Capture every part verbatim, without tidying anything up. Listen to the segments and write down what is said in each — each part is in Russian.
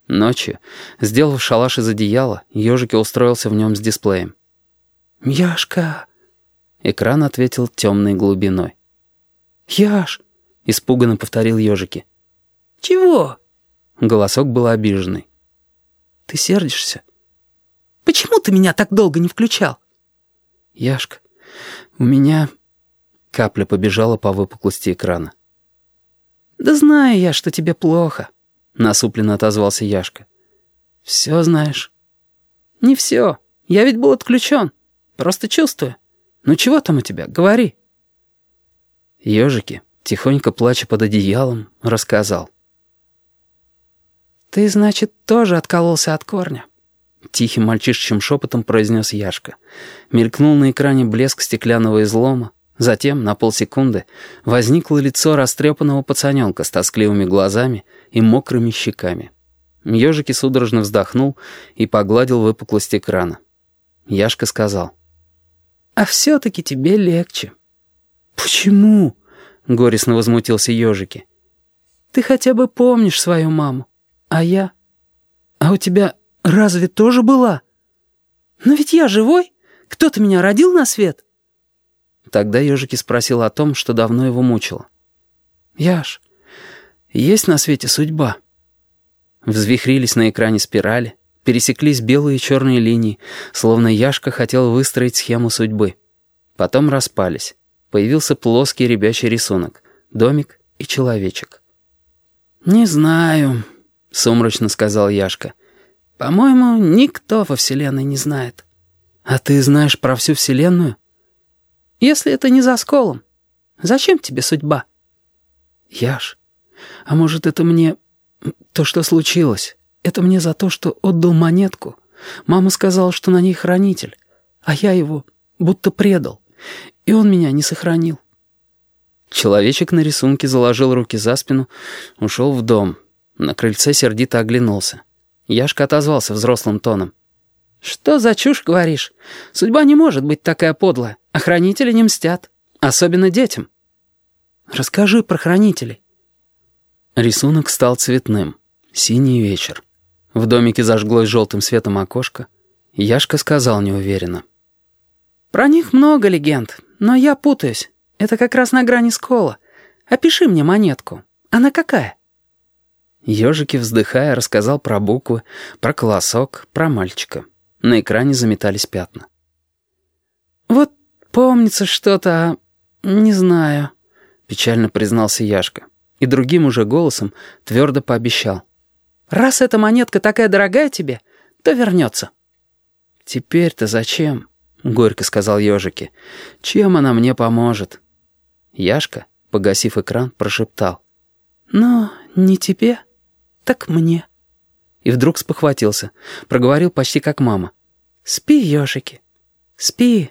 Ночью, сделав шалаш из одеяла, ежики устроился в нем с дисплеем. «Яшка!» Экран ответил темной глубиной. «Яш!» — испуганно повторил ежики. «Чего?» Голосок был обиженный. «Ты сердишься? Почему ты меня так долго не включал?» «Яшка, у меня...» Капля побежала по выпуклости экрана. «Да знаю я, что тебе плохо», — насупленно отозвался Яшка. «Все знаешь». «Не все. Я ведь был отключен. Просто чувствую. Ну чего там у тебя? Говори». Ежики, тихонько плача под одеялом, рассказал. «Ты, значит, тоже откололся от корня?» Тихим мальчишечьим шепотом произнес Яшка. Мелькнул на экране блеск стеклянного излома. Затем, на полсекунды, возникло лицо растрепанного пацаненка с тоскливыми глазами и мокрыми щеками. Ежики судорожно вздохнул и погладил выпуклость экрана. Яшка сказал. «А все-таки тебе легче». «Почему?» — горестно возмутился Ежики. «Ты хотя бы помнишь свою маму, а я? А у тебя разве тоже была? Но ведь я живой. Кто-то меня родил на свет». Тогда Ежики спросил о том, что давно его мучило. «Яш, есть на свете судьба?» Взвихрились на экране спирали, пересеклись белые и черные линии, словно Яшка хотел выстроить схему судьбы. Потом распались. Появился плоский ребячий рисунок, домик и человечек. «Не знаю», — сумрачно сказал Яшка. «По-моему, никто во Вселенной не знает». «А ты знаешь про всю Вселенную?» «Если это не за сколом, зачем тебе судьба?» «Яш, а может, это мне... то, что случилось, это мне за то, что отдал монетку? Мама сказала, что на ней хранитель, а я его будто предал, и он меня не сохранил». Человечек на рисунке заложил руки за спину, ушел в дом. На крыльце сердито оглянулся. Яшка отозвался взрослым тоном. «Что за чушь говоришь? Судьба не может быть такая подлая, а хранители не мстят, особенно детям». «Расскажи про хранителей». Рисунок стал цветным. Синий вечер. В домике зажглось желтым светом окошко. Яшка сказал неуверенно. «Про них много легенд, но я путаюсь. Это как раз на грани скола. Опиши мне монетку. Она какая?» Ежики, вздыхая, рассказал про буквы, про колосок, про мальчика. На экране заметались пятна. «Вот помнится что-то, а не знаю», — печально признался Яшка. И другим уже голосом твердо пообещал. «Раз эта монетка такая дорогая тебе, то вернется». «Теперь-то зачем?» — горько сказал Ежики. «Чем она мне поможет?» Яшка, погасив экран, прошептал. «Ну, не тебе, так мне». И вдруг спохватился, проговорил почти как мама. «Спи, ежики, спи».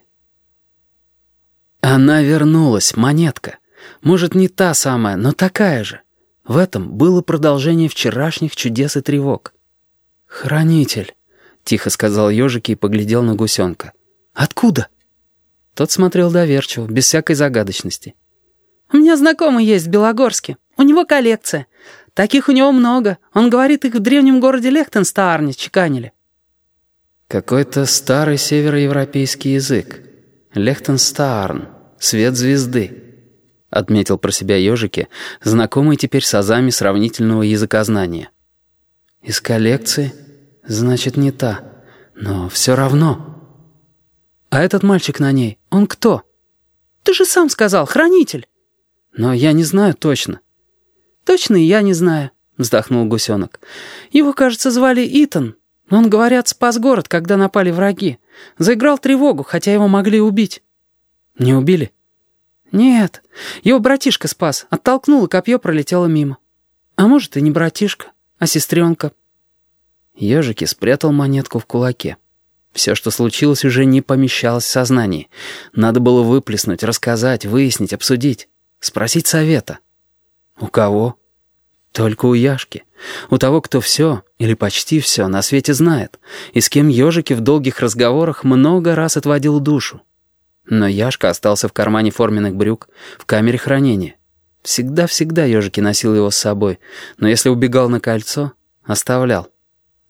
Она вернулась, монетка. Может, не та самая, но такая же. В этом было продолжение вчерашних чудес и тревог. «Хранитель», — тихо сказал Ежики и поглядел на гусенка. «Откуда?» Тот смотрел доверчиво, без всякой загадочности. «У меня знакомый есть в Белогорске. У него коллекция. Таких у него много. Он говорит, их в древнем городе Лехтенстаарне чеканили». «Какой-то старый североевропейский язык. Лехтенстаарн. Свет звезды», — отметил про себя Ежики, знакомый теперь с азами сравнительного языкознания. «Из коллекции? Значит, не та. Но все равно». «А этот мальчик на ней, он кто?» «Ты же сам сказал, хранитель». «Но я не знаю точно». «Точно и я не знаю», — вздохнул гусенок. «Его, кажется, звали Итан. Он, говорят, спас город, когда напали враги. Заиграл тревогу, хотя его могли убить». «Не убили?» «Нет, его братишка спас, оттолкнул, и копье пролетело мимо. А может, и не братишка, а сестренка». Ежики спрятал монетку в кулаке. Все, что случилось, уже не помещалось в сознании. Надо было выплеснуть, рассказать, выяснить, обсудить, спросить совета. У кого? Только у Яшки. У того, кто все, или почти все, на свете знает, и с кем Ежики в долгих разговорах много раз отводил душу. Но Яшка остался в кармане форменных брюк, в камере хранения. Всегда-всегда Ежики носил его с собой, но если убегал на кольцо, оставлял.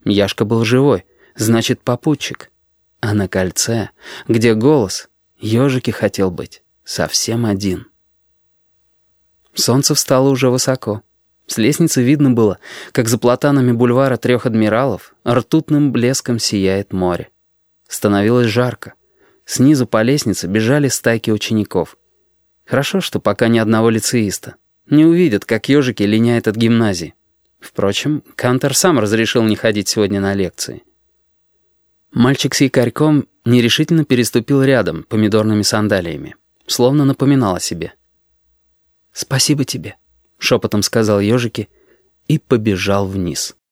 Яшка был живой, значит, попутчик. А на кольце, где голос, ежики хотел быть совсем один. Солнце встало уже высоко. С лестницы видно было, как за платанами бульвара Трех Адмиралов ртутным блеском сияет море. Становилось жарко. Снизу по лестнице бежали стайки учеников. Хорошо, что пока ни одного лицеиста. Не увидят, как ежики линяют от гимназии. Впрочем, Кантор сам разрешил не ходить сегодня на лекции. Мальчик с якорьком нерешительно переступил рядом помидорными сандалиями, словно напоминал о себе. «Спасибо тебе», — шепотом сказал ежики и побежал вниз.